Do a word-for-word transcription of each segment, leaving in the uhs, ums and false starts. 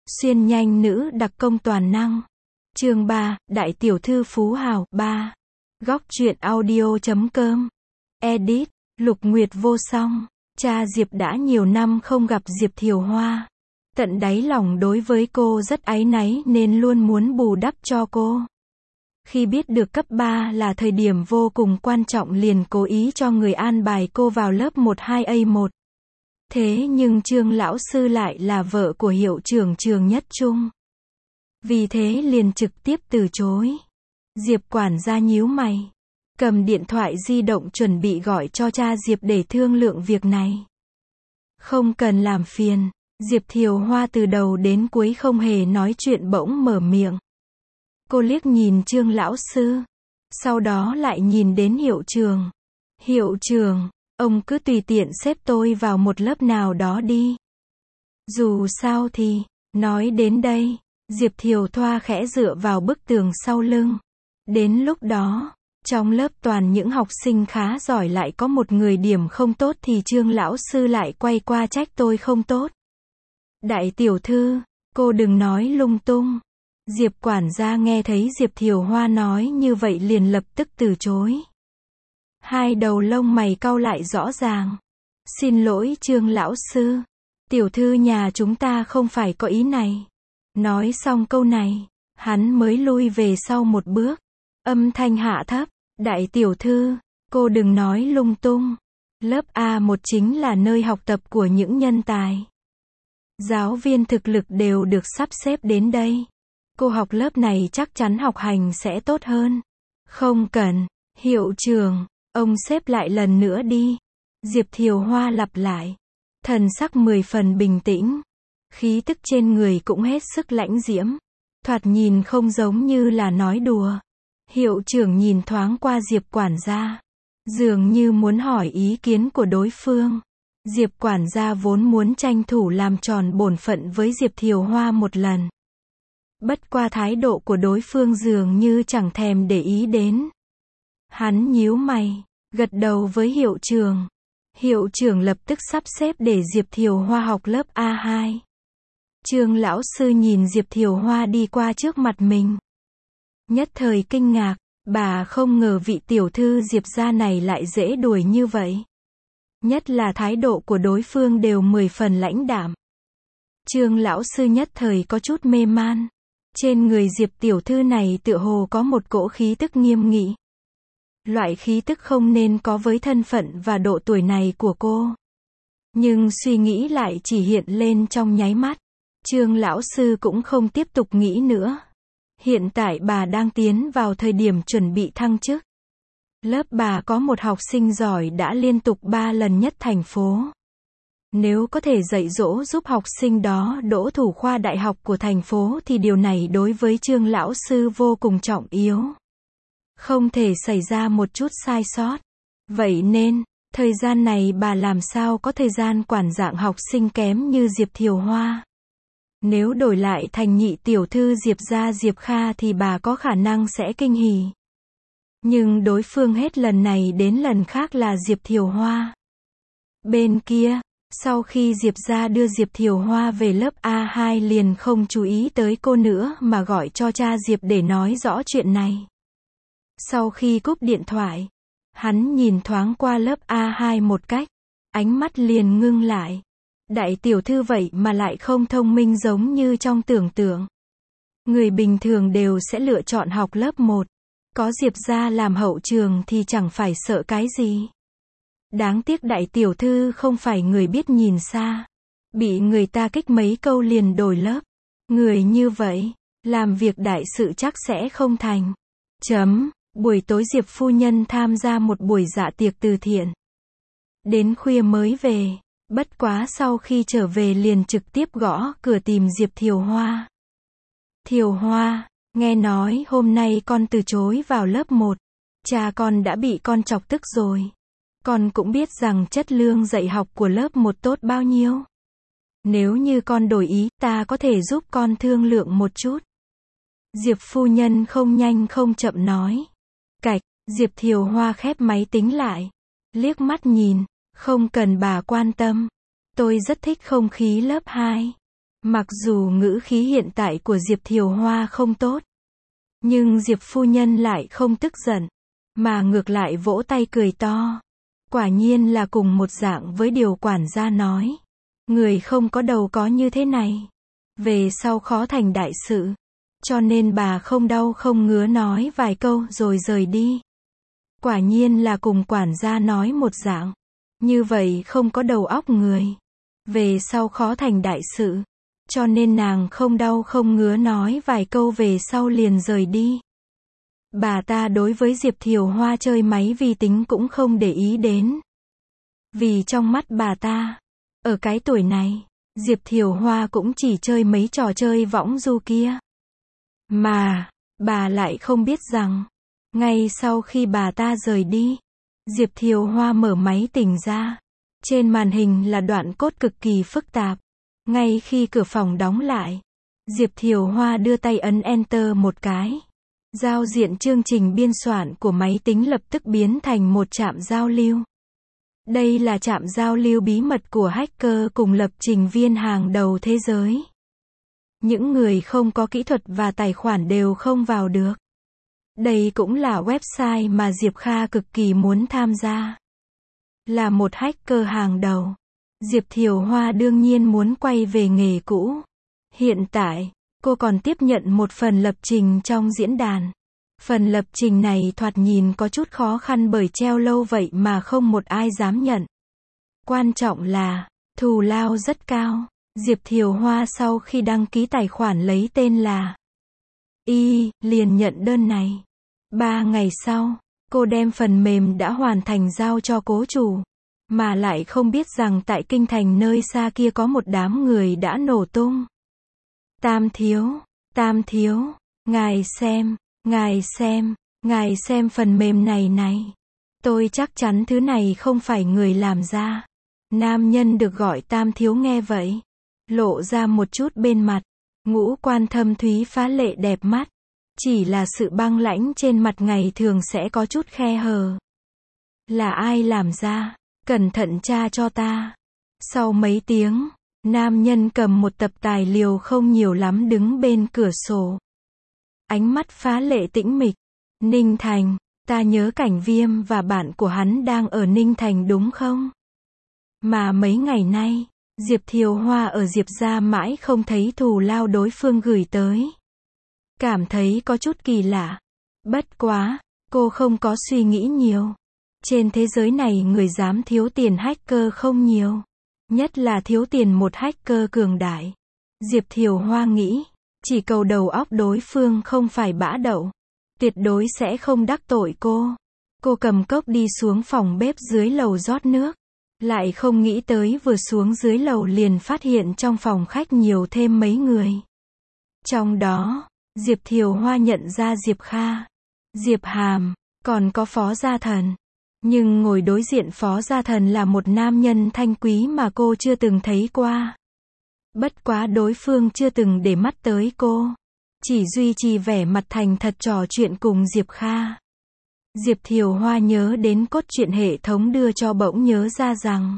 Xuyên nhanh nữ đặc công toàn năng. Chương ba, Đại tiểu thư phú hào. ba. Góc truyện audio chấm com. Edit, Lục Nguyệt vô song. Cha Diệp đã nhiều năm không gặp Diệp Thiều Hoa. Tận đáy lòng đối với cô rất áy náy nên luôn muốn bù đắp cho cô. Khi biết được cấp ba là thời điểm vô cùng quan trọng liền cố ý cho người an bài cô vào lớp một hai A một. Thế nhưng Trương lão sư lại là vợ của hiệu trưởng trường Nhất Trung. Vì thế liền trực tiếp từ chối. Diệp quản gia nhíu mày, cầm điện thoại di động chuẩn bị gọi cho cha Diệp để thương lượng việc này. Không cần làm phiền, Diệp Thiều Hoa từ đầu đến cuối không hề nói chuyện bỗng mở miệng. Cô liếc nhìn Trương lão sư, sau đó lại nhìn đến hiệu trưởng. Hiệu trưởng, ông cứ tùy tiện xếp tôi vào một lớp nào đó đi. Dù sao thì, nói đến đây, Diệp Thiều Thoa khẽ dựa vào bức tường sau lưng. Đến lúc đó, trong lớp toàn những học sinh khá giỏi lại có một người điểm không tốt thì Trương lão sư lại quay qua trách tôi không tốt. Đại tiểu thư, cô đừng nói lung tung. Diệp quản gia nghe thấy Diệp Thiều Hoa nói như vậy liền lập tức từ chối. Hai đầu lông mày cau lại rõ ràng. Xin lỗi Trương lão sư, tiểu thư nhà chúng ta không phải có ý này. Nói xong câu này, hắn mới lui về sau một bước. Âm thanh hạ thấp, đại tiểu thư, cô đừng nói lung tung. Lớp A một chính là nơi học tập của những nhân tài. Giáo viên thực lực đều được sắp xếp đến đây. Cô học lớp này chắc chắn học hành sẽ tốt hơn. Không cần, hiệu trưởng, ông xếp lại lần nữa đi. Diệp Thiều Hoa lặp lại. Thần sắc mười phần bình tĩnh. Khí tức trên người cũng hết sức lãnh diễm. Thoạt nhìn không giống như là nói đùa. Hiệu trưởng nhìn thoáng qua Diệp quản gia. Dường như muốn hỏi ý kiến của đối phương. Diệp quản gia vốn muốn tranh thủ làm tròn bổn phận với Diệp Thiều Hoa một lần. Bất qua thái độ của đối phương dường như chẳng thèm để ý đến. Hắn nhíu mày, gật đầu với hiệu trưởng. Hiệu trưởng lập tức sắp xếp để Diệp Thiều Hoa học lớp A hai. Trương lão sư nhìn Diệp Thiều Hoa đi qua trước mặt mình. Nhất thời kinh ngạc, bà không ngờ vị tiểu thư Diệp gia này lại dễ đuổi như vậy. Nhất là thái độ của đối phương đều mười phần lãnh đạm. Trương lão sư nhất thời có chút mê man. Trên người Diệp tiểu thư này tựa hồ có một cỗ khí tức nghiêm nghị. Loại khí tức không nên có với thân phận và độ tuổi này của cô. Nhưng suy nghĩ lại chỉ hiện lên trong nháy mắt. Trương lão sư cũng không tiếp tục nghĩ nữa. Hiện tại bà đang tiến vào thời điểm chuẩn bị thăng chức. Lớp bà có một học sinh giỏi đã liên tục ba lần nhất thành phố. Nếu có thể dạy dỗ giúp học sinh đó đỗ thủ khoa đại học của thành phố thì điều này đối với Trương lão sư vô cùng trọng yếu. Không thể xảy ra một chút sai sót. Vậy nên, thời gian này bà làm sao có thời gian quản dạng học sinh kém như Diệp Thiều Hoa. Nếu đổi lại thành nhị tiểu thư Diệp gia Diệp Kha thì bà có khả năng sẽ kinh hỉ. Nhưng đối phương hết lần này đến lần khác là Diệp Thiều Hoa. Bên kia, sau khi Diệp gia đưa Diệp Thiều Hoa về lớp A hai liền không chú ý tới cô nữa mà gọi cho cha Diệp để nói rõ chuyện này. Sau khi cúp điện thoại, hắn nhìn thoáng qua lớp A hai một cách, ánh mắt liền ngưng lại. Đại tiểu thư vậy mà lại không thông minh giống như trong tưởng tượng. Người bình thường đều sẽ lựa chọn học lớp một. Có Diệp gia làm hậu trường thì chẳng phải sợ cái gì. Đáng tiếc đại tiểu thư không phải người biết nhìn xa. Bị người ta kích mấy câu liền đổi lớp. Người như vậy, làm việc đại sự chắc sẽ không thành. Chấm, buổi tối Diệp phu nhân tham gia một buổi dạ tiệc từ thiện. Đến khuya mới về, bất quá sau khi trở về liền trực tiếp gõ cửa tìm Diệp Thiều Hoa. Thiều Hoa, nghe nói hôm nay con từ chối vào lớp một. Cha con đã bị con chọc tức rồi. Con cũng biết rằng chất lượng dạy học của lớp một tốt bao nhiêu. Nếu như con đổi ý, ta có thể giúp con thương lượng một chút. Diệp phu nhân không nhanh không chậm nói. Cạch, Diệp Thiều Hoa khép máy tính lại. Liếc mắt nhìn, không cần bà quan tâm. Tôi rất thích không khí lớp hai. Mặc dù ngữ khí hiện tại của Diệp Thiều Hoa không tốt, nhưng Diệp phu nhân lại không tức giận, mà ngược lại vỗ tay cười to. Quả nhiên là cùng một dạng với điều quản gia nói. Người không có đầu có như thế này, về sau khó thành đại sự. Cho nên bà không đau không ngứa nói vài câu rồi rời đi. Quả nhiên là cùng quản gia nói một dạng. Như vậy không có đầu óc người, về sau khó thành đại sự. Cho nên nàng không đau không ngứa nói vài câu về sau liền rời đi. Bà ta đối với Diệp Thiều Hoa chơi máy vi tính cũng không để ý đến. Vì trong mắt bà ta, ở cái tuổi này, Diệp Thiều Hoa cũng chỉ chơi mấy trò chơi võng du kia. Mà, bà lại không biết rằng, ngay sau khi bà ta rời đi, Diệp Thiều Hoa mở máy tính ra. Trên màn hình là đoạn code cực kỳ phức tạp. Ngay khi cửa phòng đóng lại, Diệp Thiều Hoa đưa tay ấn Enter một cái. Giao diện chương trình biên soạn của máy tính lập tức biến thành một trạm giao lưu. Đây là trạm giao lưu bí mật của hacker cùng lập trình viên hàng đầu thế giới. Những người không có kỹ thuật và tài khoản đều không vào được. Đây cũng là website mà Diệp Kha cực kỳ muốn tham gia. Là một hacker hàng đầu, Diệp Thiều Hoa đương nhiên muốn quay về nghề cũ. Hiện tại, cô còn tiếp nhận một phần lập trình trong diễn đàn. Phần lập trình này thoạt nhìn có chút khó khăn bởi treo lâu vậy mà không một ai dám nhận. Quan trọng là, thù lao rất cao. Diệp Thiều Hoa sau khi đăng ký tài khoản lấy tên là Y, liền nhận đơn này. Ba ngày sau, cô đem phần mềm đã hoàn thành giao cho cố chủ. Mà lại không biết rằng tại kinh thành nơi xa kia có một đám người đã nổ tung. Tam thiếu, tam thiếu, ngài xem, ngài xem, ngài xem phần mềm này này. Tôi chắc chắn thứ này không phải người làm ra. Nam nhân được gọi tam thiếu nghe vậy, lộ ra một chút bên mặt, ngũ quan thâm thúy phá lệ đẹp mắt. Chỉ là sự băng lãnh trên mặt ngày thường sẽ có chút khe hở. Là ai làm ra? Cẩn thận tra cho ta. Sau mấy tiếng, nam nhân cầm một tập tài liệu không nhiều lắm đứng bên cửa sổ. Ánh mắt phá lệ tĩnh mịch. Ninh Thành, ta nhớ Cảnh Viêm và bạn của hắn đang ở Ninh Thành đúng không? Mà mấy ngày nay, Diệp Thiều Hoa ở Diệp gia mãi không thấy thù lao đối phương gửi tới. Cảm thấy có chút kỳ lạ. Bất quá, cô không có suy nghĩ nhiều. Trên thế giới này người dám thiếu tiền hacker không nhiều. Nhất là thiếu tiền một hacker cường đại. Diệp Thiều Hoa nghĩ, chỉ cầu đầu óc đối phương không phải bã đậu, tuyệt đối sẽ không đắc tội cô. Cô cầm cốc đi xuống phòng bếp dưới lầu rót nước. Lại không nghĩ tới vừa xuống dưới lầu liền phát hiện trong phòng khách nhiều thêm mấy người. Trong đó, Diệp Thiều Hoa nhận ra Diệp Kha, Diệp Hàm, còn có Phó Gia Thần. Nhưng ngồi đối diện Phó Gia Thần là một nam nhân thanh quý mà cô chưa từng thấy qua. Bất quá đối phương chưa từng để mắt tới cô. Chỉ duy trì vẻ mặt thành thật trò chuyện cùng Diệp Kha. Diệp Thiều Hoa nhớ đến cốt truyện hệ thống đưa cho bỗng nhớ ra rằng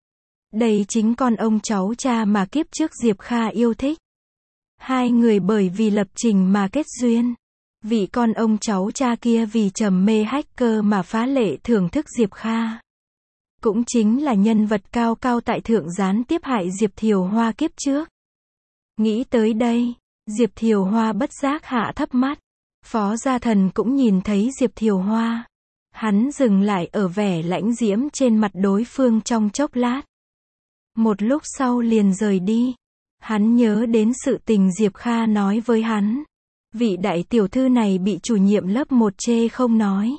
đây chính con ông cháu cha mà kiếp trước Diệp Kha yêu thích. Hai người bởi vì lập trình mà kết duyên. Vị con ông cháu cha kia vì trầm mê hacker mà phá lệ thưởng thức Diệp Kha. Cũng chính là nhân vật cao cao tại thượng gián tiếp hại Diệp Thiều Hoa kiếp trước. Nghĩ tới đây, Diệp Thiều Hoa bất giác hạ thấp mắt. Phó Gia Thần cũng nhìn thấy Diệp Thiều Hoa. Hắn dừng lại ở vẻ lãnh diễm trên mặt đối phương trong chốc lát. Một lúc sau liền rời đi. Hắn nhớ đến sự tình Diệp Kha nói với hắn. Vị đại tiểu thư này bị chủ nhiệm lớp một chê không nói.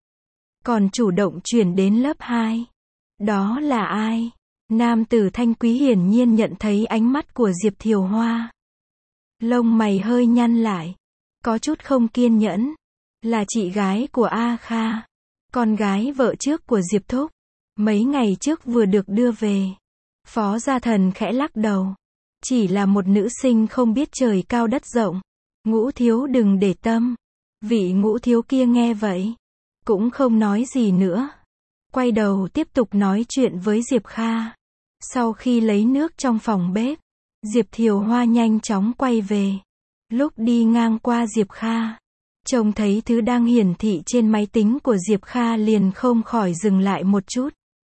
Còn chủ động chuyển đến lớp hai. Đó là ai? Nam tử thanh quý hiển nhiên nhận thấy ánh mắt của Diệp Thiều Hoa. Lông mày hơi nhăn lại. Có chút không kiên nhẫn. Là chị gái của A Kha. Con gái vợ trước của Diệp Thúc. Mấy ngày trước vừa được đưa về. Phó Gia Thần khẽ lắc đầu. Chỉ là một nữ sinh không biết trời cao đất rộng. Ngũ thiếu đừng để tâm. Vị ngũ thiếu kia nghe vậy. Cũng không nói gì nữa. Quay đầu tiếp tục nói chuyện với Diệp Kha. Sau khi lấy nước trong phòng bếp. Diệp Thiều Hoa nhanh chóng quay về. Lúc đi ngang qua Diệp Kha, trông thấy thứ đang hiển thị trên máy tính của Diệp Kha liền không khỏi dừng lại một chút.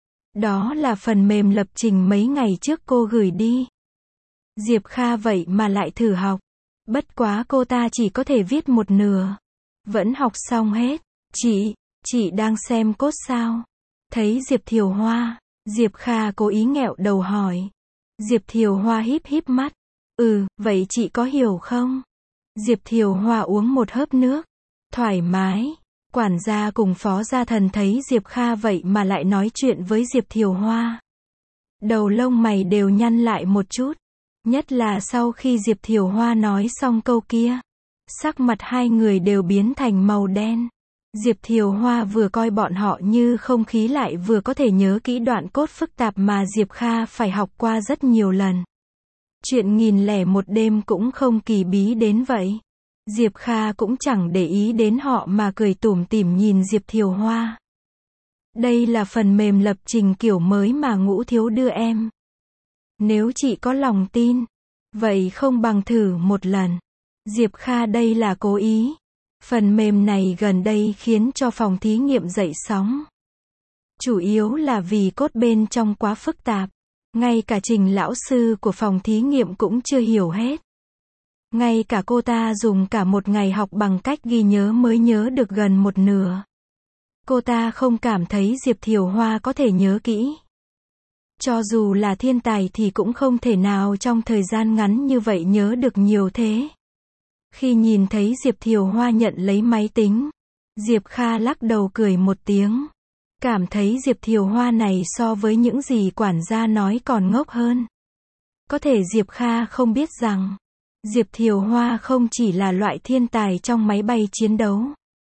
Đó là phần mềm lập trình mấy ngày trước cô gửi đi. Diệp Kha vậy mà lại thử học. Bất quá cô ta chỉ có thể viết một nửa. Vẫn học xong hết. Chị, chị đang xem code sao? Thấy Diệp Thiều Hoa, Diệp Kha cố ý nghẹo đầu hỏi. Diệp Thiều Hoa híp híp mắt. Ừ, vậy chị có hiểu không? Diệp Thiều Hoa uống một hớp nước. Thoải mái. Quản gia cùng phó gia thần thấy Diệp Kha vậy mà lại nói chuyện với Diệp Thiều Hoa. Đầu lông mày đều nhăn lại một chút. Nhất là sau khi Diệp Thiều Hoa nói xong câu kia. Sắc mặt hai người đều biến thành màu đen. Diệp Thiều Hoa vừa coi bọn họ như không khí lại vừa có thể nhớ kỹ đoạn code phức tạp mà Diệp Kha phải học qua rất nhiều lần. Chuyện nghìn lẻ một đêm cũng không kỳ bí đến vậy. Diệp Kha cũng chẳng để ý đến họ mà cười tủm tỉm nhìn Diệp Thiều Hoa. Đây là phần mềm lập trình kiểu mới mà Ngũ Thiếu đưa em. Nếu chị có lòng tin, vậy không bằng thử một lần. Diệp Kha đây là cố ý. Phần mềm này gần đây khiến cho phòng thí nghiệm dậy sóng. Chủ yếu là vì code bên trong quá phức tạp. Ngay cả Trình lão sư của phòng thí nghiệm cũng chưa hiểu hết. Ngay cả cô ta dùng cả một ngày học bằng cách ghi nhớ mới nhớ được gần một nửa. Cô ta không cảm thấy Diệp Thiều Hoa có thể nhớ kỹ. Cho dù là thiên tài thì cũng không thể nào trong thời gian ngắn như vậy nhớ được nhiều thế. Khi nhìn thấy Diệp Thiều Hoa nhận lấy máy tính, Diệp Kha lắc đầu cười một tiếng. Cảm thấy Diệp Thiều Hoa này so với những gì quản gia nói còn ngốc hơn. Có thể Diệp Kha không biết rằng, Diệp Thiều Hoa không chỉ là loại thiên tài trong máy bay chiến đấu,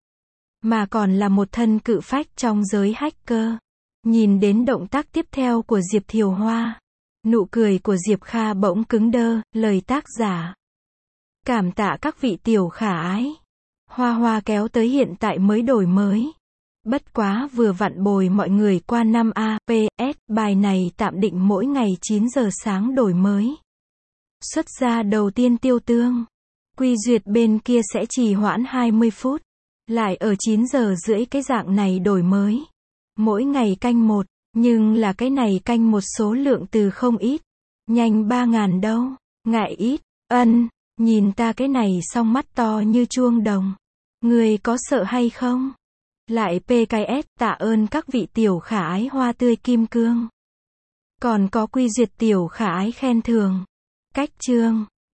mà còn là một thân cự phách trong giới hacker. Nhìn đến động tác tiếp theo của Diệp Thiều Hoa, nụ cười của Diệp Kha bỗng cứng đơ, lời tác giả. Cảm tạ các vị tiểu khả ái. Hoa Hoa kéo tới hiện tại mới đổi mới. Bất quá vừa vặn bồi mọi người qua năm A, P, S, bài này tạm định mỗi ngày chín giờ sáng đổi mới. Xuất ra đầu tiên Tiêu Tương. Quy duyệt bên kia sẽ trì hoãn hai mươi phút. Lại ở chín giờ rưỡi cái dạng này đổi mới. Mỗi ngày canh một, nhưng là cái này canh một số lượng từ không ít. Nhanh ba ngàn đâu, ngại ít, ân, nhìn ta cái này xong mắt to như chuông đồng. Người có sợ hay không? Lại pê ca ét, tạ ơn các vị tiểu khả ái hoa tươi kim cương. Còn có quy duyệt tiểu khả ái khen thưởng. Cách chương.